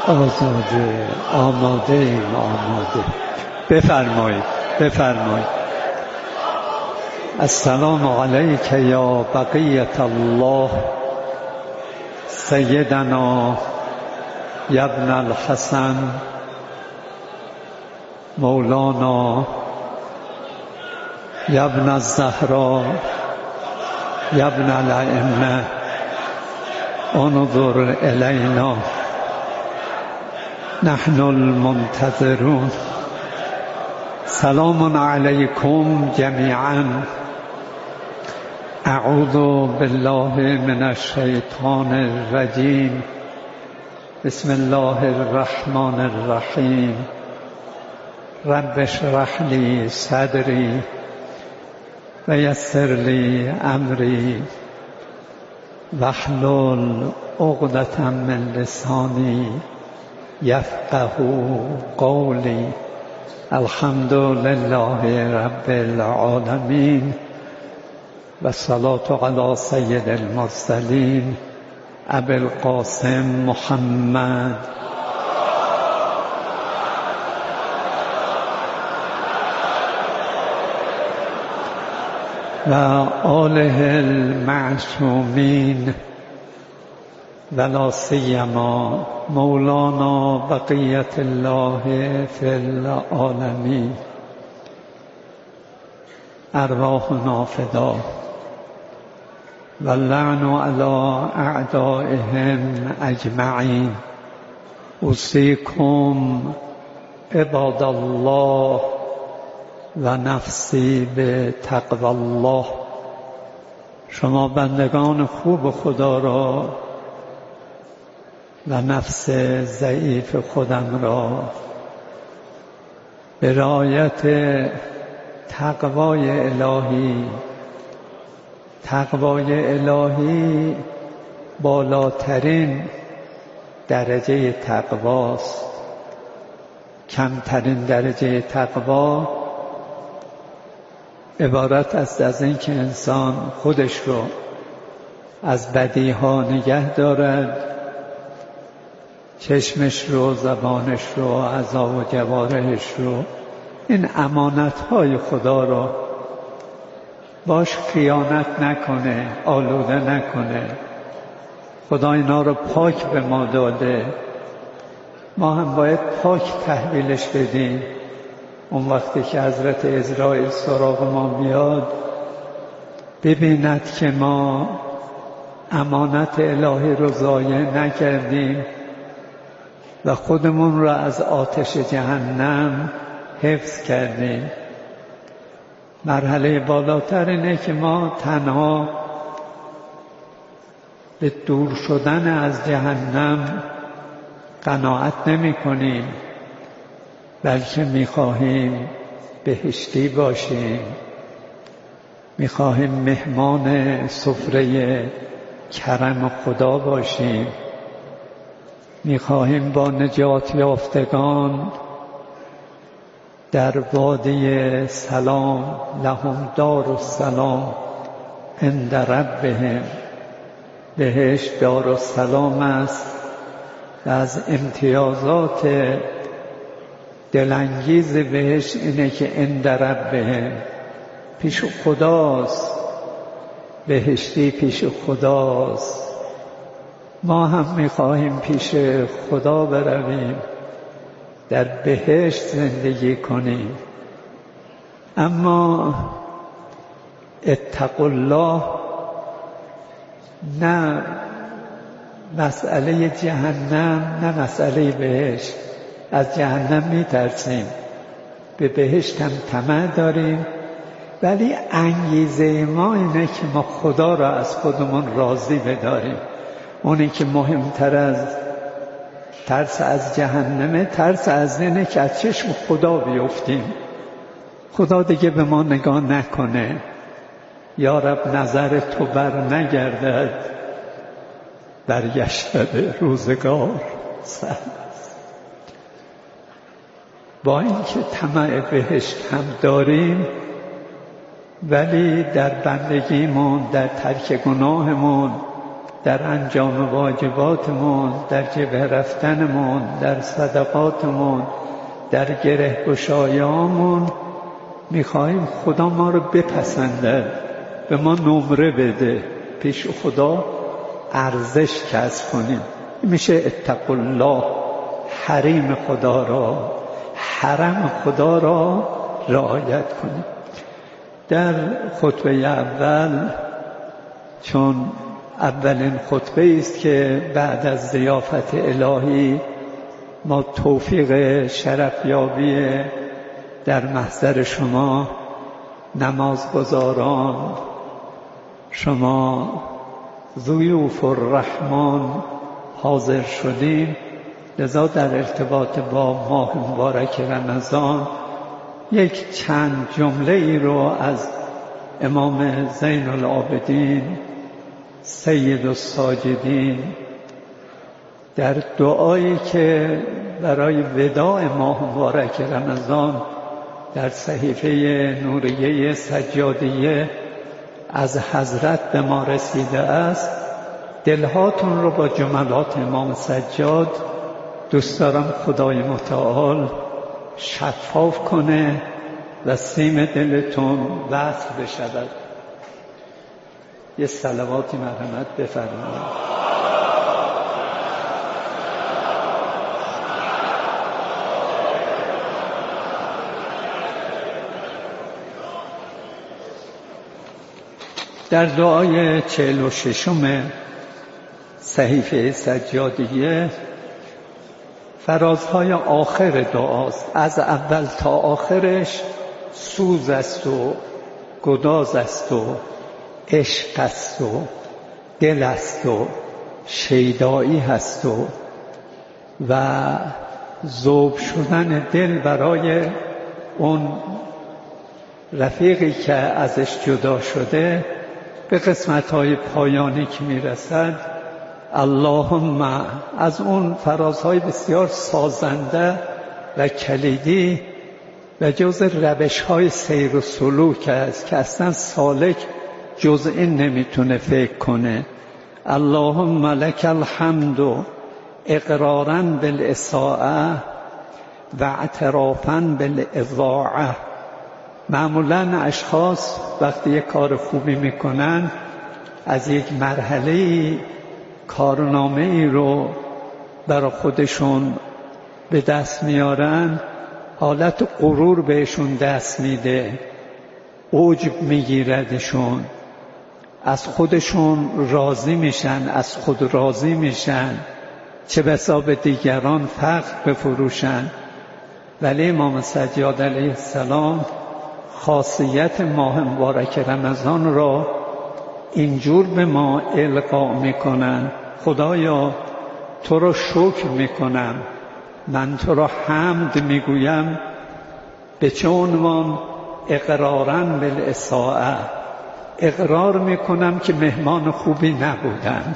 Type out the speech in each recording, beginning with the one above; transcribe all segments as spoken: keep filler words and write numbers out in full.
آزاده آماده ایم آماده بفرمایید بفرمایید. السلام علیک یا بقیة الله سیدنا یا ابن الحسن مولانا یا ابن الزهرا یا ابن الائمه انظر الینا نحن المنتظرون. سلام علیکم جمیعا. اعوذ بالله من الشیطان الرجیم. بسم الله الرحمن الرحیم. رب اشرح لی صدری و یسر لی امری واحلل عقدة من لسانی یفقهوا قولی. الحمد لله رب العالمین و الصلاة علی سید المرسلین ابی القاسم محمد و آله المعصومین و لا سیما مولانا بقیة الله فی العالمین. ارواحنا فدا و اللعن علی اعدائهم اجمعین. اوصیکم عباد الله و نفسی به تقوی الله. شما بندگان خوب خدا را و نفس ضعیف خودم را به رعایت تقوای الهی. تقوای الهی بالاترین درجه تقواست. کمترین درجه تقوا عبارت است از این که انسان خودش رو از بدیها نگه دارد، چشمش رو، زبانش رو، اعضا و جوارحش رو، این امانت‌های خدا رو باش خیانت نکنه، آلوده نکنه. خدا اینا رو پاک به ما داده، ما هم باید پاک تحویلش بدیم. اون وقتی که حضرت عزراییل سراغ ما میاد ببیند که ما امانت الهی رو ضایع نکردیم و خودمون را از آتش جهنم حفظ کردیم. مرحله بالاتر اینه که ما تنها به دور شدن از جهنم قناعت نمی کنیم، بلکه می‌خواهیم بهشتی باشیم. می‌خواهیم مهمان سفره کرم خدا باشیم. می‌خواهیم با نجات یافتگان در وادی سلام، لهم دار السلام عند ربهم، بهشت دار السلام است. و از امتیازات دلانگیز بهشت اینه که عند ربهم، پیش خداست. بهشتی پیش خداست. ما هم میخواهیم پیش خدا برویم، در بهشت زندگی کنیم. اما اتقوا الله، نه مسئله جهنم نه مسئله بهشت. از جهنم میترسیم، به بهشت هم طمع داریم، ولی انگیزه ما اینه که ما خدا را از خودمون راضی بداریم. اونی که مهمتر از ترس از جهنمه، ترس از اینه که از چشم خدا بیفتیم، خدا دیگه به ما نگاه نکنه. یا رب نظر تو بر نگردد، برگشته روزگار سهل است. با اینکه طمع بهشت هم داریم، ولی در بندگیمون، در ترک گناهمون در انجام واجباتمون، در جبهه رفتنمون، در صدقاتمون، در گره گشایی‌هامون میخواهیم خدا ما رو بپسنده، به ما نمره بده، پیش خدا ارزش کسب کنیم. میشه اتقوا الله، حریم خدا را، حرم خدا را رعایت کنیم. در خطبه اول، چون اولین خطبه است که بعد از ضیافت الهی ما توفیق شرفیابی در محضر شما نمازگزاران، شما ضیوف الرحمن حاضر شدیم، لذا در ارتباط با ماه مبارک رمضان یک چند جمله ای رو از امام زین العابدین سید الساجدین در دعایی که برای وداع ماه مبارک رمضان در صحیفه نوریه سجادیه از حضرت به ما رسیده است، دلهاتون رو با جملات امام سجاد دوست دارم خدای متعال شفاف کنه و سیم دلتون وصل بشود. یه صلواتی مرحمت بفرمایید. در دعای چهل و ششم صحیفه سجادیه فرازهای آخر دعاست. از اول تا آخرش سوز است و گداز است و عشق است و دل است و شیدایی هست و و ذوب شدن دل برای اون رفیقی که ازش جدا شده. به قسمت‌های پایانی که میرسد اللهم، از اون فرازهای بسیار سازنده و کلیدی و جز روش‌های سیر و سلوک است که اصلا سالک جز این نمیتونه فکر کنه. اللهم لک الحمد اقرارا بالاساءة و اعترافا بالاضاعة. معمولا اشخاص وقتی یک کار خوبی میکنن از یک مرحله کارنامه ای رو برای خودشون به دست میارن، حالت غرور بهشون دست میده، عجب میگیردشون، از خودشون راضی میشن، از خود راضی میشن، چه بسا به دیگران فخر بفروشن. ولی امام سجاد علیه السلام خاصیت ماه مبارک رمضان را اینجور به ما القا میکنن: خدایا تو را شکر میکنم، من تو را حمد میگویم. به چه عنوان؟ اقرارا بالاساءة، اقرار میکنم که مهمان خوبی نبودم.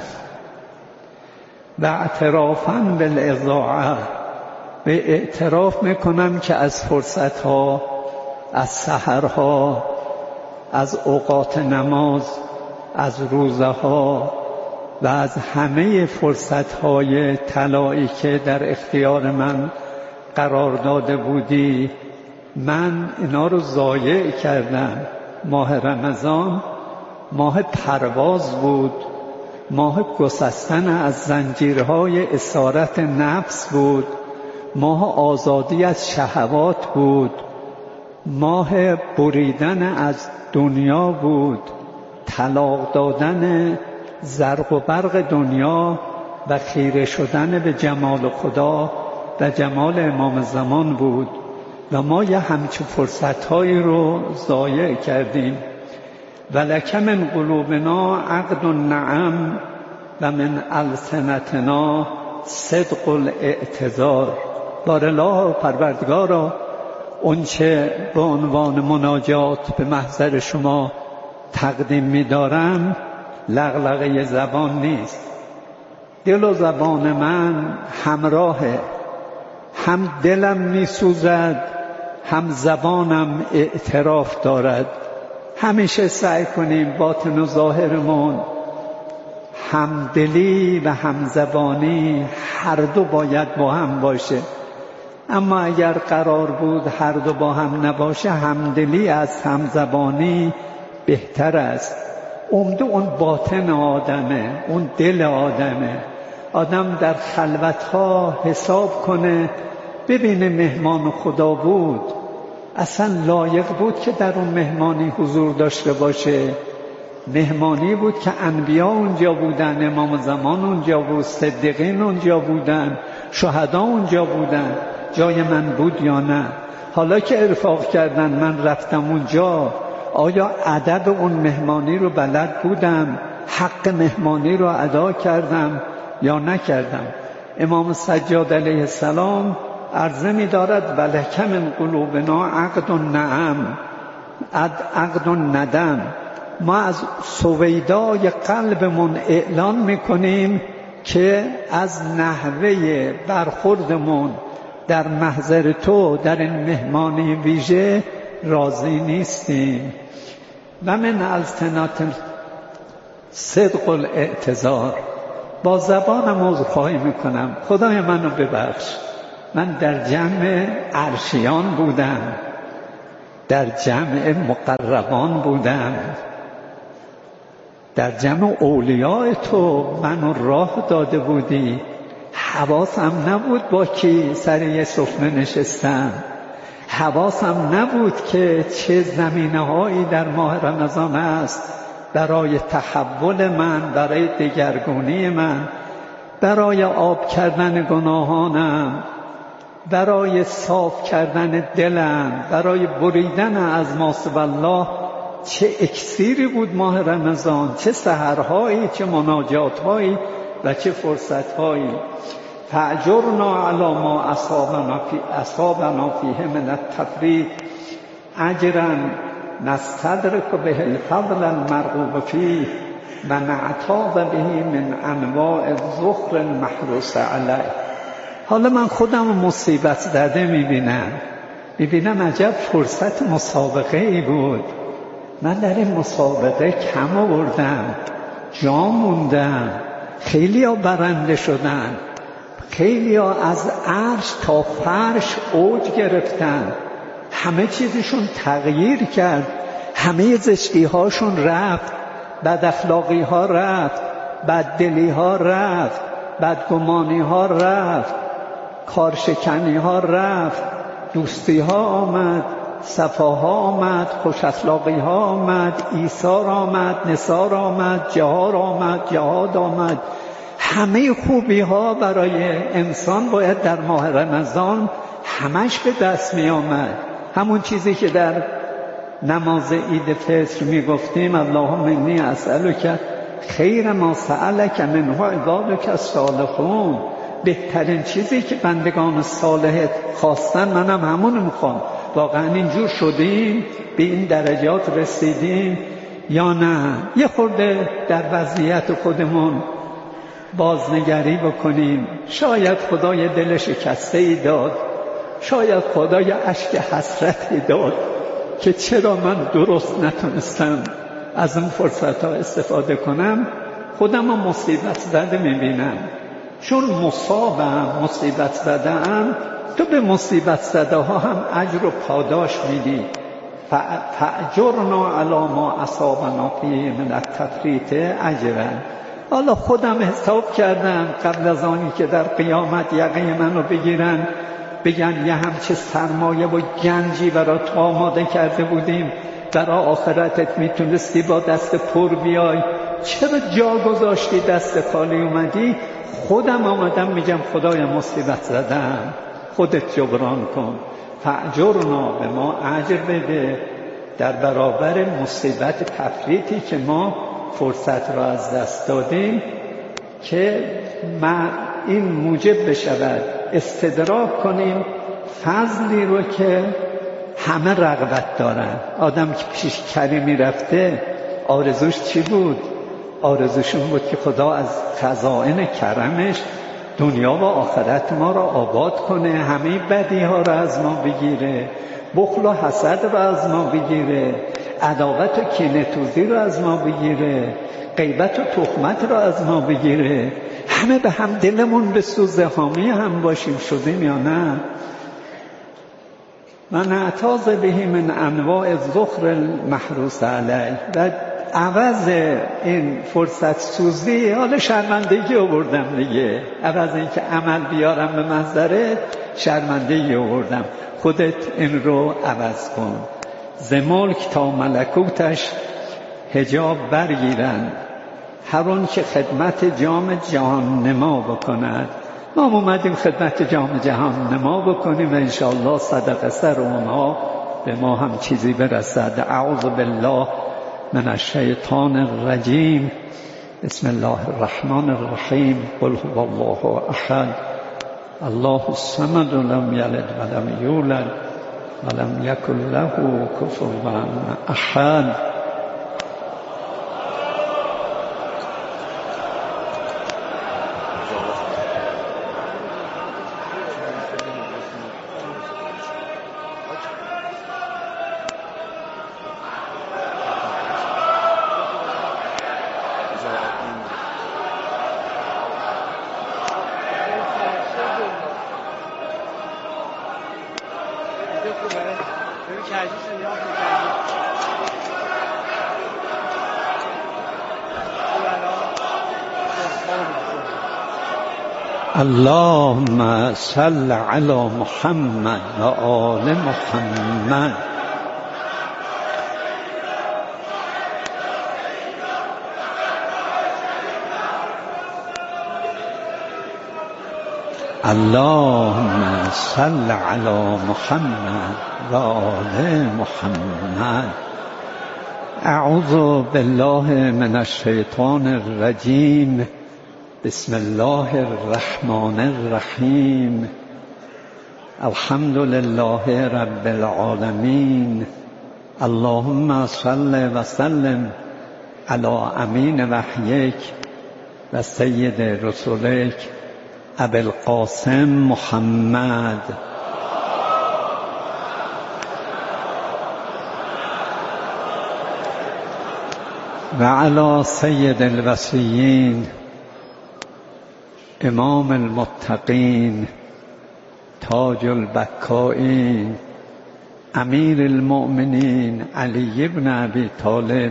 و اعترافا بالاضاعة، به اعتراف میکنم که از فرصتها، از سحرها، از اوقات نماز، از روزه ها و از همه فرصتهای طلایی که در اختیار من قرار داده بودی، من اینا رو ضایع کردم. ماه رمضان ماه پرواز بود، ماه گسستن از زنجیرهای اسارت نفس بود، ماه آزادی از شهوات بود، ماه بریدن از دنیا بود، طلاق دادن زرق و برق دنیا و خیره شدن به جمال خدا و جمال امام زمان بود و ما یه همچون فرصتهایی رو ضایع کردیم. ولک من قلوبنا عقد النعم و من السنتنا صدق الاعتذار. بارالله پروردگارا، اون چه به عنوان مناجات به محضر شما تقدیم می‌دارم لغلغه زبان نیست. دل و زبان من همراهه، هم دلم می‌سوزد، هم زبانم اعتراف دارد. همیشه سعی کنیم باطن و ظاهرمون همدلی و همزبانی هر دو باید با هم باشه. اما اگر قرار بود هر دو با هم نباشه، همدلی از همزبانی بهتر است. عمده اون باطن آدمه، اون دل آدمه. آدم در خلوتها حساب کنه، ببینه مهمان خدا بود، اصلا لایق بود که در اون مهمانی حضور داشته باشه. مهمانی بود که انبیا اونجا بودن، امام زمان اونجا بود، صدیقین اونجا بودن، شهدا اونجا بودن. جای من بود یا نه؟ حالا که ارفاق کردن من رفتم اونجا، آیا ادب اون مهمانی رو بلد بودم؟ حق مهمانی رو ادا کردم یا نکردم؟ امام سجاد علیه السلام عرضه می دارد ولک من قلوبنا عقد نعم عقد ندم. ما از سویدای قلبمون اعلان میکنیم که از نحوه برخوردمون در محضر تو در این مهمانی ویژه راضی نیستیم. و من التنات صدق الاعتذار، با زبانم عذرخواهی میکنم، خدای منو ببخش، من در جمع عرشیان بودم، در جمع مقربان بودم، در جمع اولیاء تو منو راه داده بودی، حواسم نبود با کی سر یه سفره نشستم، حواسم نبود که چه زمینه‌هایی در ماه رمضان است برای تحول من، برای دگرگونی من، برای آب کردن گناهانم، برای صاف کردن دلم، برای بریدن از ما سوی الله. چه اکسیری بود ماه رمضان، چه سحرهایی، چه مناجاتهایی و چه فرصتهایی. فاجرنا علی ما اصابنا فی اصابنا فیه من التفرید اجرا نستدرک به الفضل المرغوب فیه و نعتاض به من انواع الذخر المحروس علیه. حالا من خودم مصیبت زده میبینم میبینم عجب فرصت مسابقه ای بود. من در این مسابقه کم آوردم، جا موندم، خیلی ها برنده شدن، خیلی ها از عرش تا فرش اوج گرفتن، همه چیزشون تغییر کرد، همه زشتی هاشون رفت، بد اخلاقی ها رفت، بددلی ها رفت، بدگمانی ها رفت، کارشکنی ها رفت، دوستی ها آمد، صفاها آمد، خوش اخلاقی ها آمد، ایثار آمد، نثار آمد، جهار آمد، جهاد آمد. همه خوبی ها برای انسان باید در ماه رمضان همش به دست می آمد. همون چیزی که در نماز عید فطر می گفتیم اللهم انی اسألک خیر ما سألک منه عبادک الصالحون. بهترین چیزی که بندگان صالحت خواستن منم همون میخوام. واقعا اینجور شدیم، به این درجات رسیدیم یا نه؟ یه خورده در وضعیت خودمون بازنگری بکنیم. شاید خدای دل شکسته ای داد، شاید خدای اشک حسرتی داد که چرا من درست نتونستم از اون فرصت ها استفاده کنم. خودم رو مصیبت زده میبینم، چون مصابم، مصیبت زده ام. تو به مصیبت زده ها هم اجر و پاداش میدی. فاجرنا علی ما اصابنا فیه من التفریط اجرا. حالا خودم حساب کردم قبل از آنی که در قیامت یقه منو بگیرن، بگن یه همچه سرمایه و گنجی برای تو آماده کرده بودیم، برای آخرتت میتونستی با دست پر بیای، چرا جا گذاشتی دست خالی اومدی؟ خودم آمدم میگم خدای مصیبت زدم، خودت جبران کن. فاجرنا، به ما اجر بده در برابر مصیبت تفریطی که ما فرصت را از دست دادیم، که ما این موجب بشود استدراک کنیم فضلی رو که همه رغبت دارن. آدم که پیش کریمی رفته آرزوش چی بود؟ آرزوشون بود که خدا از خزائن کرمش دنیا و آخرت ما را آباد کنه، همه بدی ها را از ما بگیره، بخل و حسد را از ما بگیره، عداوت و کینه‌توزی را از ما بگیره، غیبت و تهمت را از ما بگیره. همه به هم دلمون بسوزه، حامی هم باشیم. شدیم یا نه؟ من اعتاض بهی من انواع الذخر المحروس علیه. و عوض این فرصت سوزی حالا شرمندگی آوردم دیگه. عوض این که عمل بیارم به محضره، شرمندگی آوردم. خودت این رو عوض کن. ز ملک تا ملکوتش حجاب برگیرند، هر اون که خدمت جام جهان نما بکند. ما اومدیم خدمت جام جهان نما بکنیم و انشاءالله صدق سر اونها به ما هم چیزی برسد. اعوذ بالله من الشیطان الرجیم. بسم الله الرحمن الرحیم. قل هو الله احد الله الصمد لم یلد ولم یولد ولم یکن له کفوا احد. اللهم صل علی محمد و آل محمد. اللهم صل علی محمد و آل محمد. اعوذ بالله من الشیطان الرجیم. بسم الله الرحمن الرحیم. الحمد لله رب العالمین. اللهم صل و سلم علی امین وحیک و سید رسولک ابی القاسم محمد. و علی سید الوصیین امام المتقین تاج البکائین امیر المؤمنین علی بن ابی طالب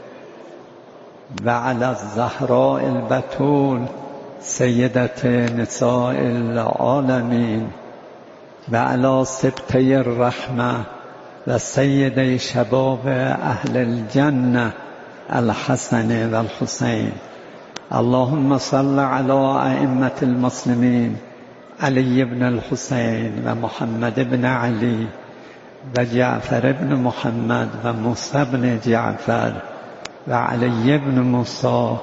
و علی الزهراء البتول سیدت نساء العالمین و علی سبطی الرحمه و سید شباب اهل الجنه الحسن و الحسین. اللهم صل على ائمة المسلمين علي بن الحسين و محمد بن علي و جعفر بن محمد و موسى بن جعفر و علي بن موسى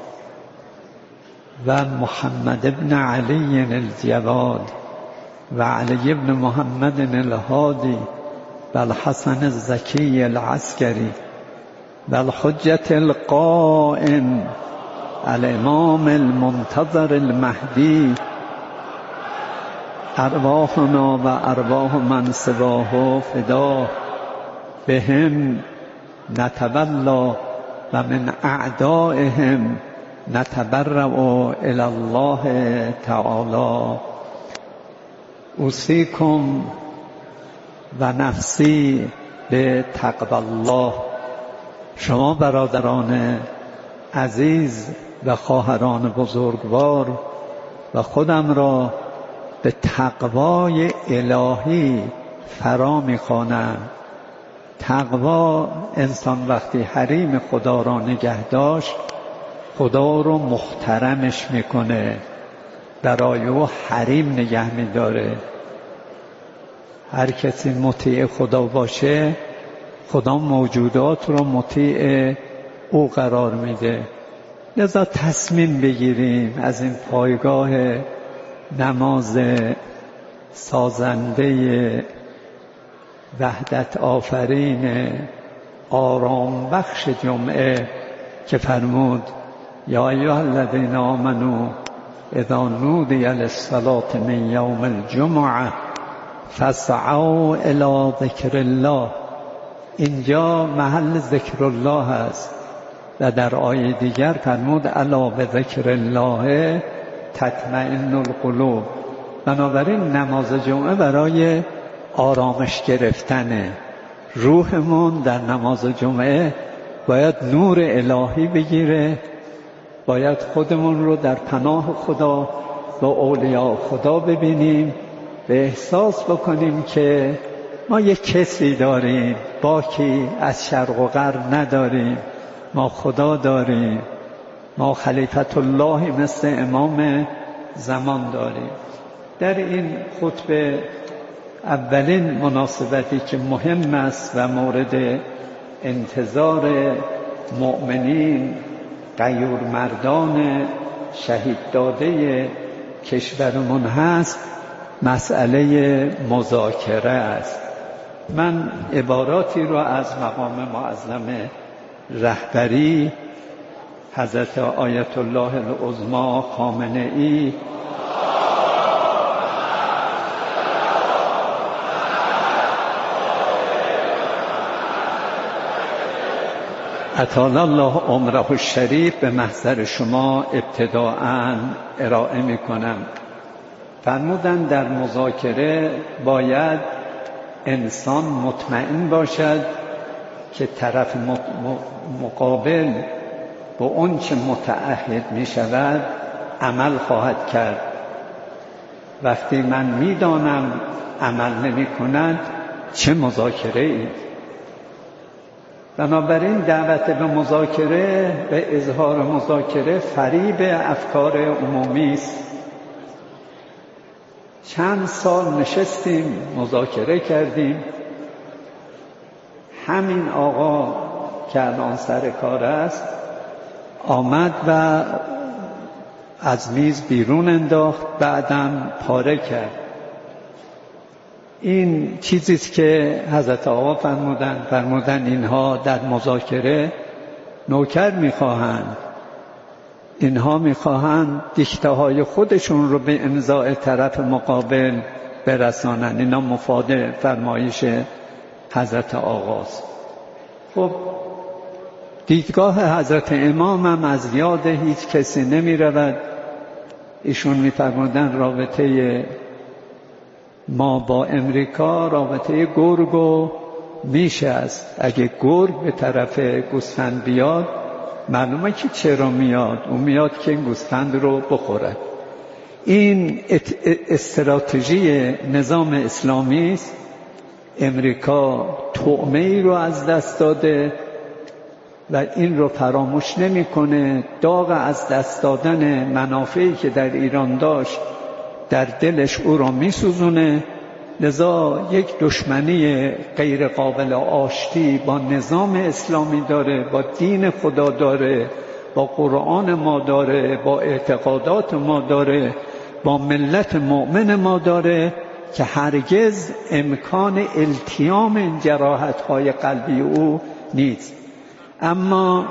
و محمد بن علي الجواد و علي بن محمد الهادي و الحسن الزكي العسكري و الحجة القائم الامام المنتظر المهدی. ارواحنا و ارواح من سواه فدا بهم نتولا و من اعدائهم نتبرأ الی الله تعالی. اوصیکم و نفسی به تقوی الله. شما برادران عزیز و خواهران بزرگوار و خودم را به تقوای الهی فرا می‌خوانم. تقوا انسان وقتی حریم خدا را نگه داشت، خدا رو محترمش میکنه، برای او حریم نگه میداره. هر کسی مطیع خدا باشه، خدا موجودات رو مطیع او قرار میده. لذا تصمیم بگیریم از این پایگاه نماز سازنده وحدت آفرین آرام بخش جمعه که فرمود یا ایها الذین آمنوا اذا نودی للصلاة من یوم الجمعه فاسعوا الی ذکر الله. اینجا محل ذکر الله است. و در آیه دیگر فرمود الا بذکر الله تطمئن القلوب. بنابراین نماز جمعه برای آرامش گرفتن روحمون در نماز جمعه باید نور الهی بگیره، باید خودمون رو در پناه خدا و اولیاء خدا ببینیم و احساس بکنیم که ما یک کسی داریم، باکی از شرق و غرب نداریم، ما خدا داریم، ما خلیفت الله مثل امام زمان داریم. در این خطبه اولین مناسبتی که مهم است و مورد انتظار مؤمنین غیور مردان شهید داده کشورمون هست مسئله مذاکره است. من عباراتی رو از مقام معظم رهبری حضرت آیت الله العظمی خامنه ای اطال الله عمره الشریف به محضر شما ابتداءً ارائه می کنم. فرمودند در مذاکره باید انسان مطمئن باشد که طرف مقابل با اون چه متعهد می شود عمل خواهد کرد. وقتی من می دانم عمل نمی کند چه مذاکره ای؟ بنابراین دعوت به مذاکره به اظهار مذاکره فریب افکار عمومی است. چند سال نشستیم مذاکره کردیم، همین آقا که الان سر کار است آمد و از میز بیرون انداخت، بعدم پاره کرد. این چیزیست که حضرت آقا فرمودن فرمودن اینها در مذاکره نوکر میخواهند، اینها میخواهند دیکته های خودشون رو به امضای طرف مقابل برسانند. اینا مفاد فرمایش حضرت آقاست. خب دیدگاه حضرت امام هم از یاد هیچ کسی نمی رود. ایشون می فرمودن رابطه ما با امریکا رابطه گرگ و میش است. اگه گرگ به طرف گوسفند بیاد معلومه که چرا میاد، اون میاد که این گوسفند رو بخورد. این استراتژی نظام اسلامی است. امریکا طعمه ای رو از دست داده و این رو فراموش نمیکنه. داغ از دست دادن منافعی که در ایران داشت در دلش او را میسوزونه. لذا یک دشمنی غیر قابل آشتی با نظام اسلامی داره، با دین خدا داره، با قرآن ما داره، با اعتقادات ما داره، با ملت مؤمن ما داره که هرگز امکان التیام این جراحت‌های قلبی او نیست. اما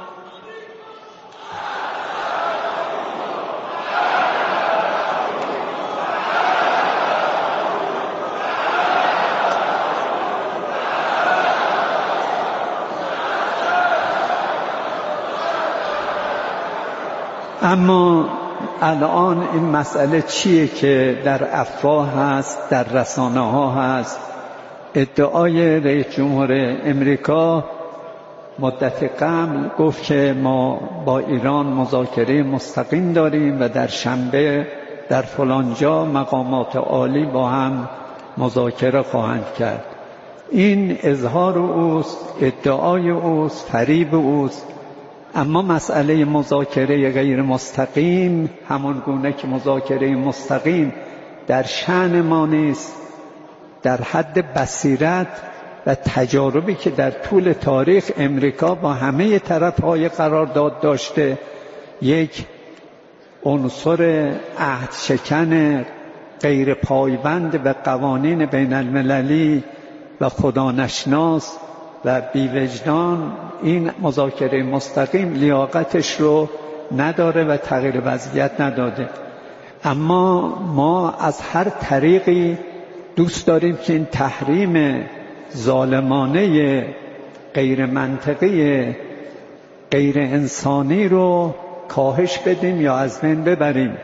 اما الان این مسئله چیه که در افواه هست، در رسانه ها هست؟ ادعای رئیس جمهور امریکا مدت قبل گفت که ما با ایران مذاکره مستقیم داریم و در شنبه در فلانجا مقامات عالی با هم مذاکره خواهند کرد. این اظهار اوست، ادعای اوست، فریب اوست. اما مسئله مذاکره غیر مستقیم همان گونه که مذاکره مستقیم در شأن ما نیست. در حد بصیرت و تجاربی که در طول تاریخ امریکا با همه طرف‌های قرارداد داشته، یک عنصر عهد شکن غیر پایبند به قوانین بین المللی و خدا نشناس و بی‌وجدان، این مذاکره مستقیم لیاقتش رو نداره و تغییر وضعیت نداده. اما ما از هر طریقی دوست داریم که این تحریم ظالمانه غیر منطقی غیر انسانی رو کاهش بدیم یا از بین ببریم.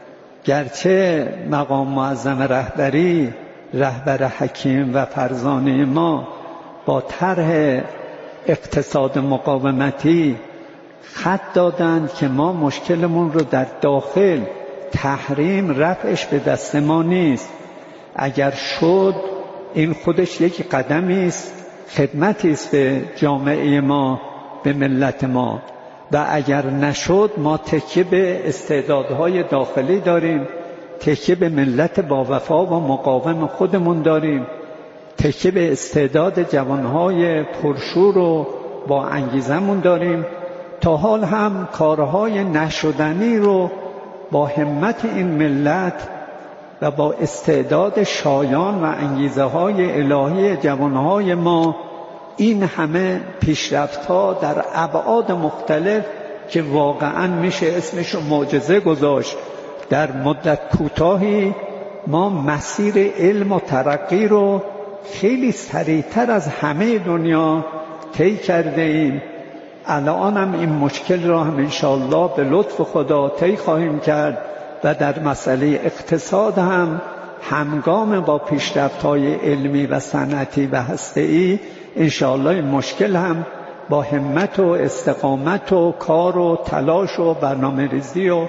گرچه مقام معظم رهبری، رهبر حکیم و فرزانه ما، با طرح اقتصاد مقاومتی خط دادند که ما مشکلمون رو در داخل تحریم رفعش به دست ما نیست. اگر شد این خودش یک قدمی است، خدمتی است به جامعه ما، به ملت ما. و اگر نشد ما تکیه به استعدادهای داخلی داریم، تکیه به ملت با وفا و مقاوم خودمون داریم، تکیه به استعداد جوانهای پرشور و با انگیزمون داریم. تا حال هم کارهای نشدنی رو با همت این ملت و با استعداد شایان و انگیزه های الهی جوانهای ما، این همه پیشرفت‌ها در ابعاد مختلف که واقعاً میشه اسمش رو معجزه گذاشت، در مدت کوتاهی ما مسیر علم و ترقی رو خیلی سریعتر از همه دنیا طی کرده ایم. الان هم این مشکل را هم انشاءالله به لطف خدا طی خواهیم کرد و در مسئله اقتصاد هم همگام با پیشرفت‌های علمی و صنعتی و هسته‌ای انشاءالله این مشکل هم با همت و استقامت و کار و تلاش و برنامه ریزی و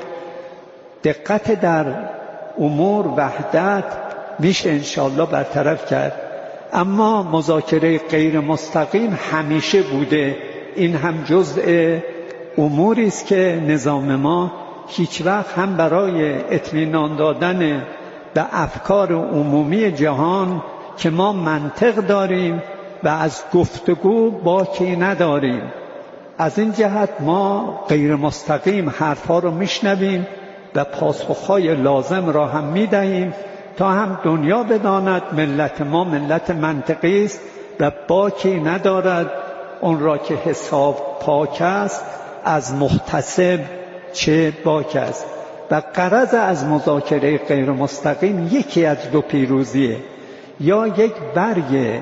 دقت در امور وحدت میشه انشاءالله برطرف کرد. اما مذاکره غیر مستقیم همیشه بوده. این هم جزء اموری است که نظام ما هیچ وقت هم برای اطمینان دادن به افکار عمومی جهان که ما منطق داریم و از گفتگو باکی نداریم، از این جهت ما غیر مستقیم حرفا رو میشنویم و پاسخهای لازم را هم میدهیم تا هم دنیا بداند ملت ما ملت منطقی است و باکی ندارد. اون را که حساب پاک است از محتسب چه باک است. و غرض از مذاکره غیر مستقیم یکی از دو پیروزیه: یا یک برگ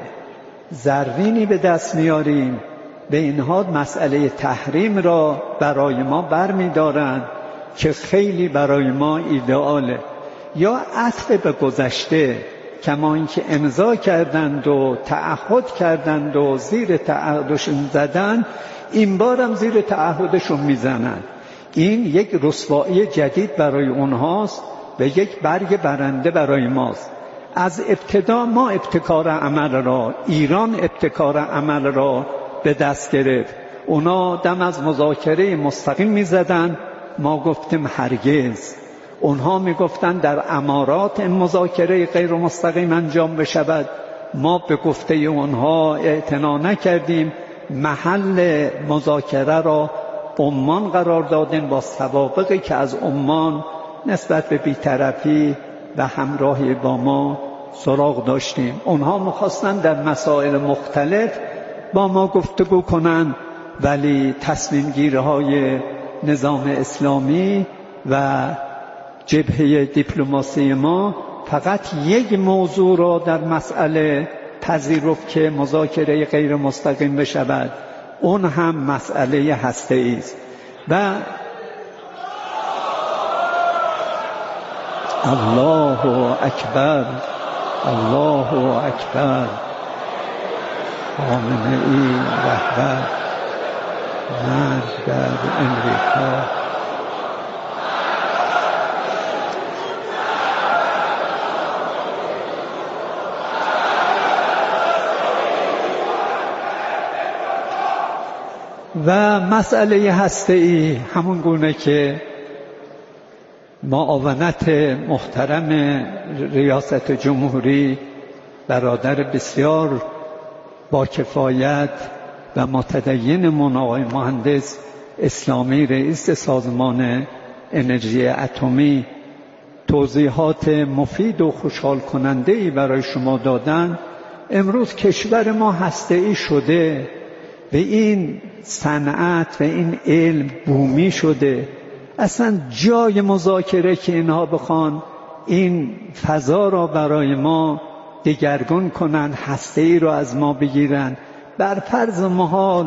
زرینی به دست میاریم، به اینها مسئله تحریم را برای ما برمیدارند که خیلی برای ما ایدئاله، یا عطف به گذشته کما اینکه امضا کردند و تعهد کردند و زیر تعهدشون زدند، این بارم زیر تعهدشون میزنند. این یک رسوایی جدید برای اونهاست و یک برگ برنده برای ماست. از ابتدا ما ابتکار عمل را، ایران ابتکار عمل را به دست گرفت. اونا دم از مذاکره مستقیم میزدند، ما گفتیم هرگز. اونها میگفتن در امارات این مذاکره غیر مستقیم انجام بشود، ما به گفته اونها اعتنا نکردیم، محل مذاکره را عمان قرار دادیم با سوابقی که از عمان نسبت به بی‌طرفی و همراهی با ما سراغ داشتیم. اونها می‌خواستن در مسائل مختلف با ما گفتگو کنند، ولی تصمیم گیری‌های نظام اسلامی و جبهه دیپلماسی ما فقط یک موضوع را در مسئله پذیرفت که مذاکره غیر مستقیم بشود، اون هم مسئله هسته‌ای است. و الله اکبر، الله اکبر. خامنه‌ای رهبر، مرگ بر امریکا. و مسئله هسته‌ای همون گونه که معاونت محترم ریاست جمهوری، برادر بسیار با کفایت و متدینمون آقای مهندس اسلامی، رئیس سازمان انرژی اتمی، توضیحات مفید و خوشحال کننده‌ای برای شما دادن. امروز کشور ما هسته‌ای شده و این صنعت و این علم بومی شده. اصلا جای مذاکره که اینها بخوان این فضا را برای ما دگرگون کنن، هسته‌ای را از ما بگیرن، بر فرض محال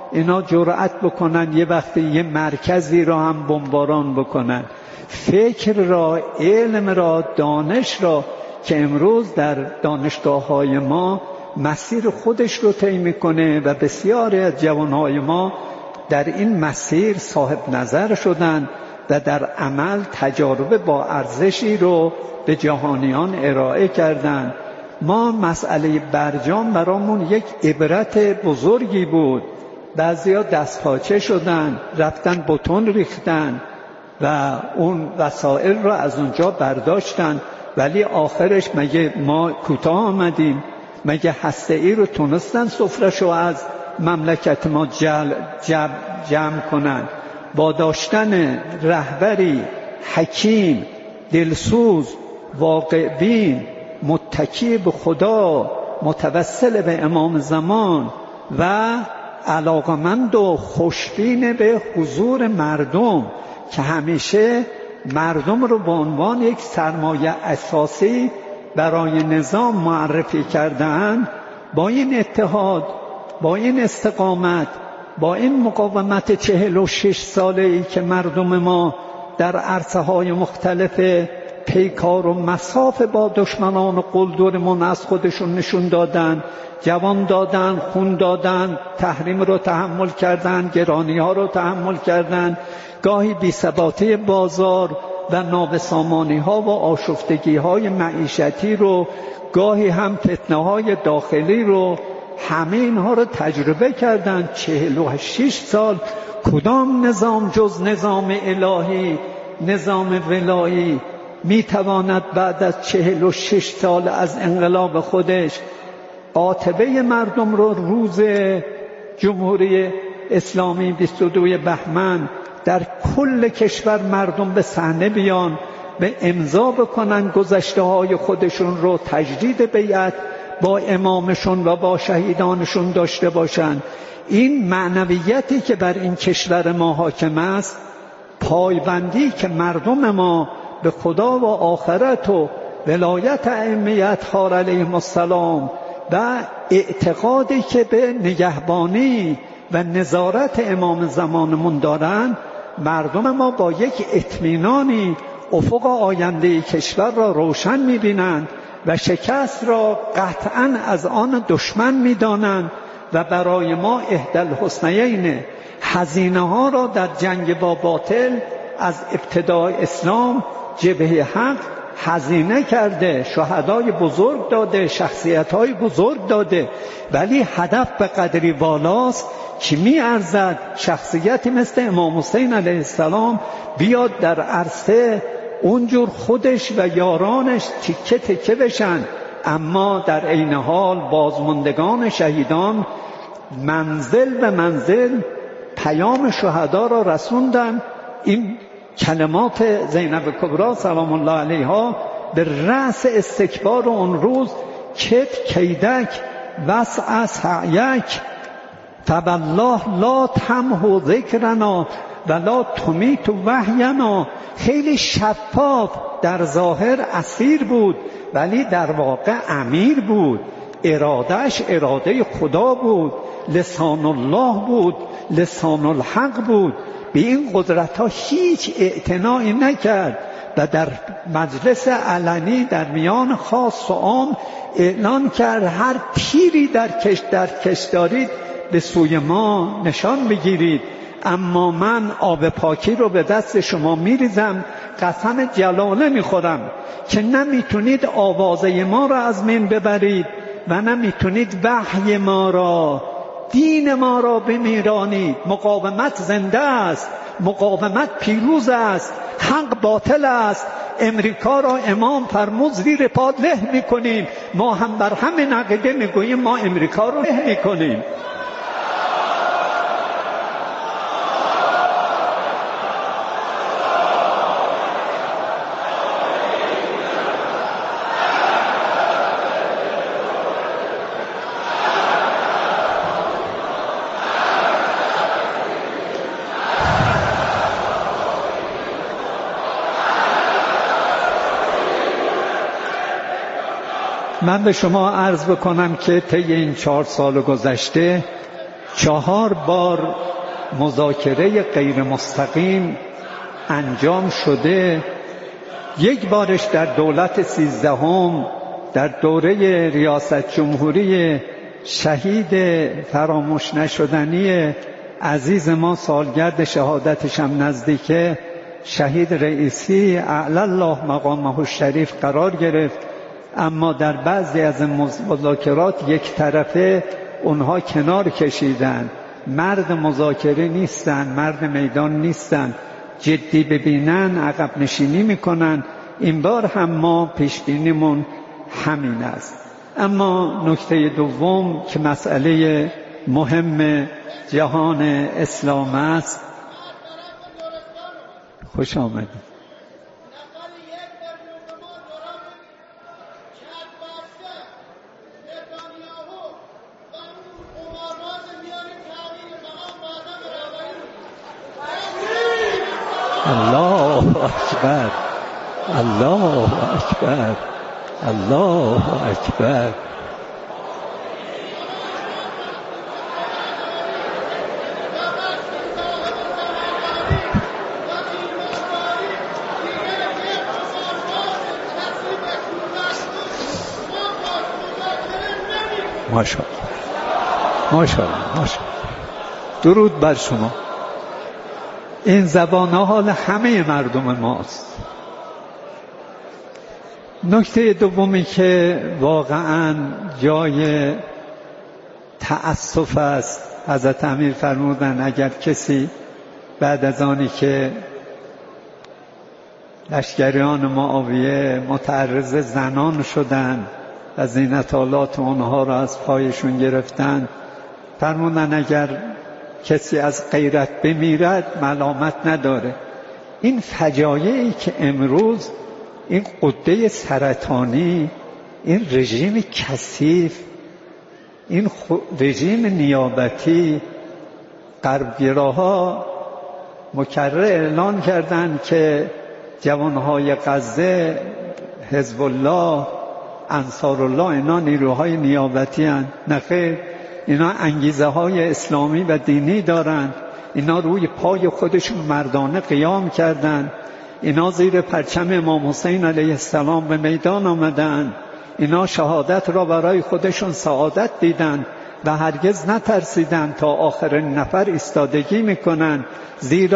اینا جرأت بکنن یه وقتی یه مرکزی را هم بمباران بکنن. فکر را، علم را، دانش را که امروز در دانشگاه‌های ما مسیر خودش رو طی می‌کنه و بسیاری از جوان‌های ما در این مسیر صاحب نظر شدن و در عمل تجارب با ارزشی رو به جهانیان ارائه کردند. ما مسئله برجام برامون یک عبرت بزرگی بود. بعضیا دستپاچه شدن، رفتن بتون ریختن و اون وسایل رو از اونجا برداشتن، ولی آخرش مگه ما کوتاه آمدیم؟ مگه هسته‌ای رو تونستن سفره‌شو از مملکت ما جل جب جمع کنن؟ با داشتن رهبری حکیم، دلسوز، واقع بین، متکی به خدا، متوسل به امام زمان و علاقمند و خوشبین به حضور مردم که همیشه مردم رو به عنوان یک سرمایه اساسی برای نظام معرفی کردن، با این اتحاد، با این استقامت، با این مقاومت چهل و شش ساله ای که مردم ما در عرصه های مختلف پیکار و مساف با دشمنان و قلدرمون از خودشون نشون دادن، جوان دادن، خون دادن، تحریم رو تحمل کردن، گرانی ها رو تحمل کردن، گاهی بی‌ثباتی بازار و نابسامانی ها و آشفتگی های معیشتی رو، گاهی هم فتنه های داخلی رو، همه اینها رو تجربه کردن. چهل و شش سال کدام نظام جز نظام الهی، نظام ولایی میتواند بعد از چهل و شش سال از انقلاب خودش عاطبه مردم رو روز جمهوری اسلامی بیست و دوم بهمن در کل کشور مردم به صحنه بیان، به امضا بکنن گذشته های خودشون رو، تجدید بیعت با امامشون و با شهیدانشون داشته باشن؟ این معنویتی که بر این کشور ما حاکم است، پایبندی که مردم ما به خدا و آخرت و ولایت ائمه اطهار علیهم السلام و اعتقادی که به نگهبانی و نظارت امام زمانمون دارن، مردم ما با یک اطمینانی افق آینده کشور را روشن می‌بینند و شکست را قطعاً از آن دشمن می‌دانند و برای ما احدی الحسنیین، هزینه ها را در جنگ با باطل از ابتدای اسلام جبهه حق هزینه کرده، شهدای بزرگ داده، شخصیت‌های بزرگ داده، ولی هدف به قدری والاست که می ارزد شخصیتی مثل امام حسین علیه السلام بیاد در عرصه اونجور خودش و یارانش تیکه تیکه بشن، اما در عین حال بازماندگان شهیدان منزل به منزل پیام شهدا را رسوندن. این کلمات زینب کبری سلام الله علیها به رأس استکبار اون روز، کت کیدک وسع سعیک فوالله لا تمحو ذکرنا ولا تمیت وحینا، خیلی شفاف در ظاهر اسیر بود ولی در واقع امیر بود. ارادهش اراده خدا بود، لسان الله بود، لسان الحق بود. به این قدرت ها هیچ اعتنایی نکرد و در مجلس علنی در میان خاص و عام اعلان کرد هر تیری در کش در کش دارید به سوی ما نشان بگیرید، اما من آب پاکی رو به دست شما میریزم، قسم جلاله میخورم که نمیتونید آوازه ما را از من ببرید و نمیتونید وحی ما را، دین ما را بمیرانید. مقاومت زنده است، مقاومت پیروز است، حق باطل است. امریکا را امام فرمود زیر پا له میکنیم، ما هم بر همین عقیده میگوییم ما امریکا را له میکنیم. من به شما عرض بکنم که طی این چهار سال گذشته چهار بار مذاکره غیر مستقیم انجام شده. یک بارش در دولت سیزدهم در دوره ریاست جمهوری شهید فراموش نشدنی عزیز ما، سالگرد شهادتش هم نزدیکه، شهید رئیسی اعلی الله مقامه الشریف قرار گرفت. اما در بعضی از مذاکرات یک طرفه اونها کنار کشیدن، مرد مذاکره نیستن، مرد میدان نیستن، جدی ببینن عقب نشینی میکنن. این بار هم ما پیش بینیمون همین است. اما نکته دوم که مسئله مهم جهان اسلام است. خوش آمدید. الله اکبر، الله اکبر، الله اکبر. ماشاءالله، ماشاءالله، ماشاءالله. درود بر شما. این زبان حال همه مردم ماست. نکته دومی که واقعا جای تأسف است، حضرت امیر فرمودن اگر کسی بعد از آنی که لشکریان معاویه متعرض زنان شدن و زینت‌آلات اونها را از پایشون گرفتن، فرمودن اگر کسی از غیرت بمیرد ملامت نداره. این فجایعی که امروز این غده سرطانی، این رژیم کثیف، این رژیم نیابتی، غربگراها مکرر اعلان کردند که جوانهای غزه، حزب الله، انصار الله، اینا نیروهای نیابتی هستند. نه خیر، اینا انگیزه های اسلامی و دینی دارند. اینا روی پای خودشون مردانه قیام کردند. اینا زیر پرچم امام حسین علیه السلام به میدان آمدند. اینا شهادت را برای خودشون سعادت دیدند و هرگز نترسیدند تا آخرین نفر ایستادگی میکنن، زیر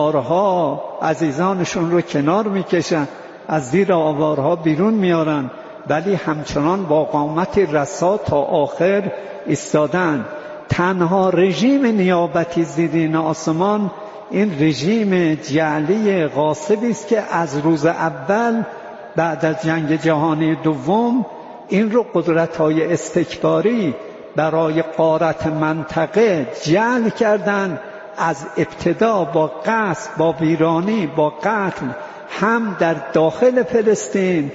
آوارها عزیزانشون رو کنار میکشن، از زیر آوارها بیرون میارن، ولی همچنان با قامت رسا تا آخر ایستادن. تنها رژیم نیابتی زیرین آسمان این رژیم جعلی غاصبی است که از روز اول بعد از جنگ جهانی دوم این رو قدرت‌های استکباری برای غارت منطقه جعل کردند. از ابتدا با غصب، با ویرانی، با قتل، هم در داخل فلسطین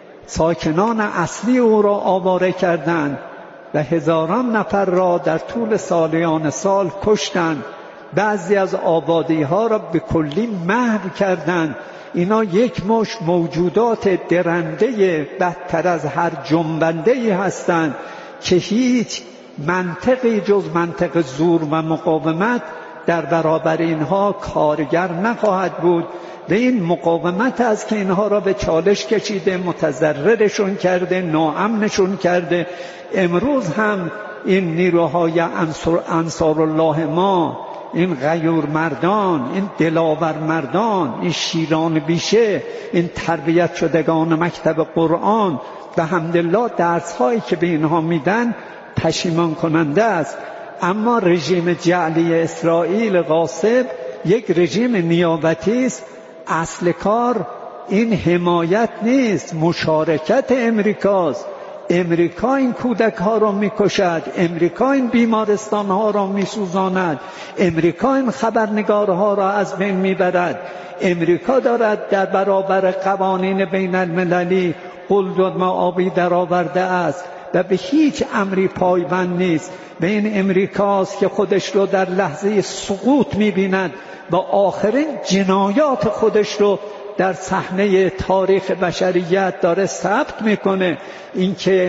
ساکنان اصلی او را آواره کردند و هزاران نفر را در طول سالیان سال کشتند. بعضی از آبادی ها را به کلی محو کردند. اینا یک مش موجودات درنده بدتر از هر جنبنده‌ای هستند که هیچ منطقی جز منطق زور و مقاومت در برابر اینها کارگر نخواهد بود. و این مقاومت است که اینها را به چالش کشیده، متضررشون کرده، ناامنشون کرده. امروز هم این نیروهای انصار, انصار الله ما، این غیور مردان، این دلاور مردان، این شیران بیشه، این تربیت شدگان مکتب قرآن و حمدالله درس هایی که به اینها میدن پشیمان کننده است. اما رژیم جعلی اسرائیل غاصب یک رژیم نیابتی است. اصل کار این حمایت نیست، مشارکت امریکاست. امریکا این کودک ها را میکشد، امریکا این بیمارستان ها را میسوزاند، امریکا این خبرنگارها را از بین میبرد. امریکا دارد در برابر قوانین بین المللی قلد و معابی در آورده است و به هیچ امری پایبند نیست. به این امریکاست که خودش رو در لحظه سقوط میبیند و آخرین جنایات خودش رو در صحنه تاریخ بشریت داره ثبت میکنه. اینکه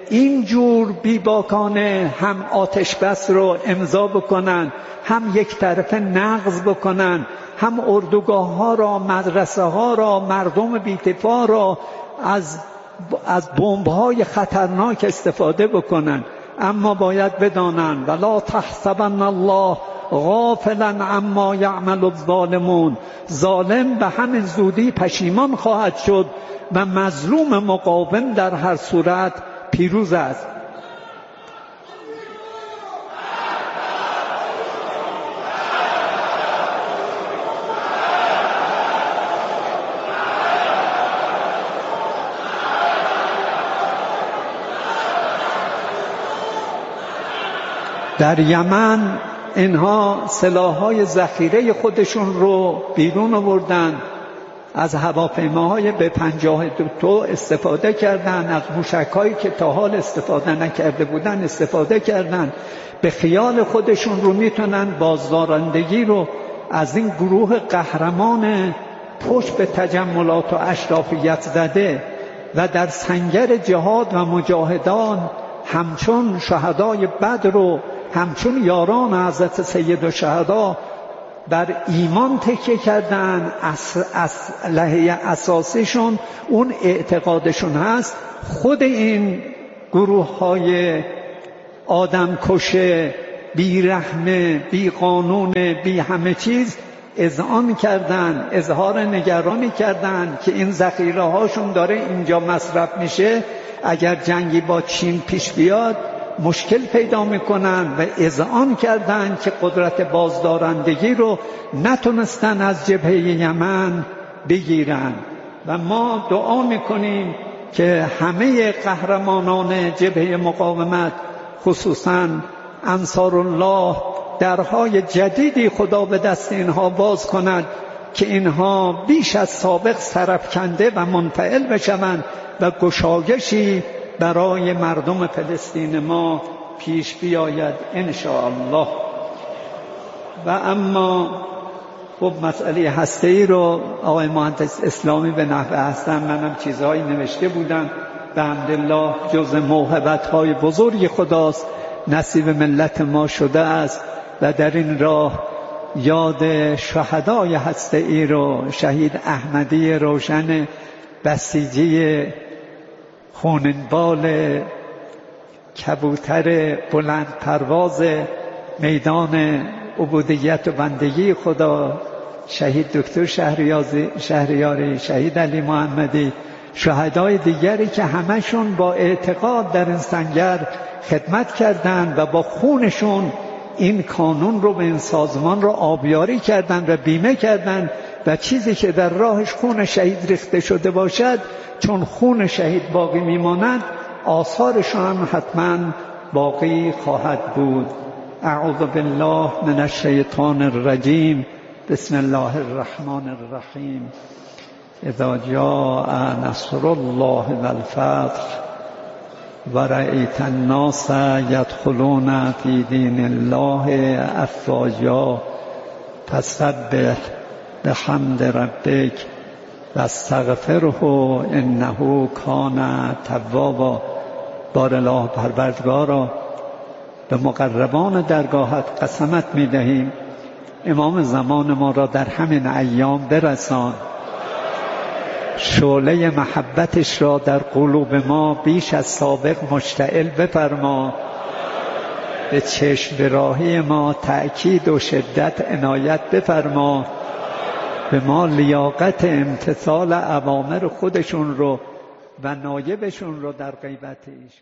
اینجور بیباکانه هم آتش بس رو امضا بکنن، هم یک طرف نقض بکنن، هم اردوگاه ها را، مدرسه ها را، مردم بی‌دفاع را از از بمب های خطرناک استفاده بکنن. اما باید بدانن ولا تحسبن الله غافلا عما یعمل الظالمون، ظالم به همین زودی پشیمان خواهد شد و مظلوم مقاوم در هر صورت پیروز است. در یمن اینها سلاح‌های ذخیره خودشون رو بیرون آوردن، از هواپیماهای به پنجاه دو استفاده کردن، از موشک‌هایی که تا حال استفاده نکرده بودن استفاده کردن. به خیال خودشون رو میتونن بازدارندگی رو از این گروه قهرمان پشت به تجملات و اشرافیت زده و در سنگر جهاد و مجاهدان همچون شهدای بدر و همچون یاران حضرت سید الشهدا بر ایمان تکیه کردن. اسلحه اساسیشون اون اعتقادشون هست. خود این گروه های آدم کشه، بی رحمه، بی قانون، بی همه چیز اذعان کردن، اظهار نگرانی کردن که این ذخیره هاشون داره اینجا مصرف میشه، اگر جنگی با چین پیش بیاد مشکل پیدا میکنن و اذعان کردن که قدرت بازدارندگی رو نتونستن از جبهه یمن بگیرن. و ما دعا میکنیم که همه قهرمانان جبهه مقاومت، خصوصا انصار الله، درهای جدیدی خدا به دست اینها باز کند که اینها بیش از سابق سرفکنده و منفعل بشوند و گشایشی برای مردم فلسطین ما پیش بیاید ان شاء الله. و اما خب مسئله هسته‌ای رو آقای مهندس اسلامی به نحو هستن، منم چیزهایی نوشته بودم، به حمدالله جز موهبت‌های بزرگ خداست، نصیب ملت ما شده است و در این راه یاد شهدای هسته‌ای رو، شهید احمدی روشن بسیجی خونینبال کبوتر بلند پرواز میدان عبودیت و بندگی خدا، شهید دکتر شهریاری، شهید علی محمدی، شهدای دیگری که همشون با اعتقاد در این سنگر خدمت کردند و با خونشون این کانون رو به این سازمان رو آبیاری کردند و بیمه کردند و چیزی که در راهش خون شهید ریخته شده باشد، چون خون شهید باقی میماند، آثارشان هم حتما باقی خواهد بود. اعوذ بالله من الشیطان الرجیم. بسم الله الرحمن الرحیم. اذا جاء نصر الله والفتح ورأیت الناس یدخلون فی دین الله افواجا فسبح بحمد ربک واستغفره انه کان توابا. بار الله پروردگارا، به مقربان درگاهت قسمت می دهیم امام زمان ما را در همین ایام برسان، شعله محبتش را در قلوب ما بیش از سابق مشتعل بفرما، به چشم براهی ما تأکید و شدت عنایت بفرما، به ما لیاقت امتثال اوامر خودشون رو و نایبشون رو در غیبت ایشان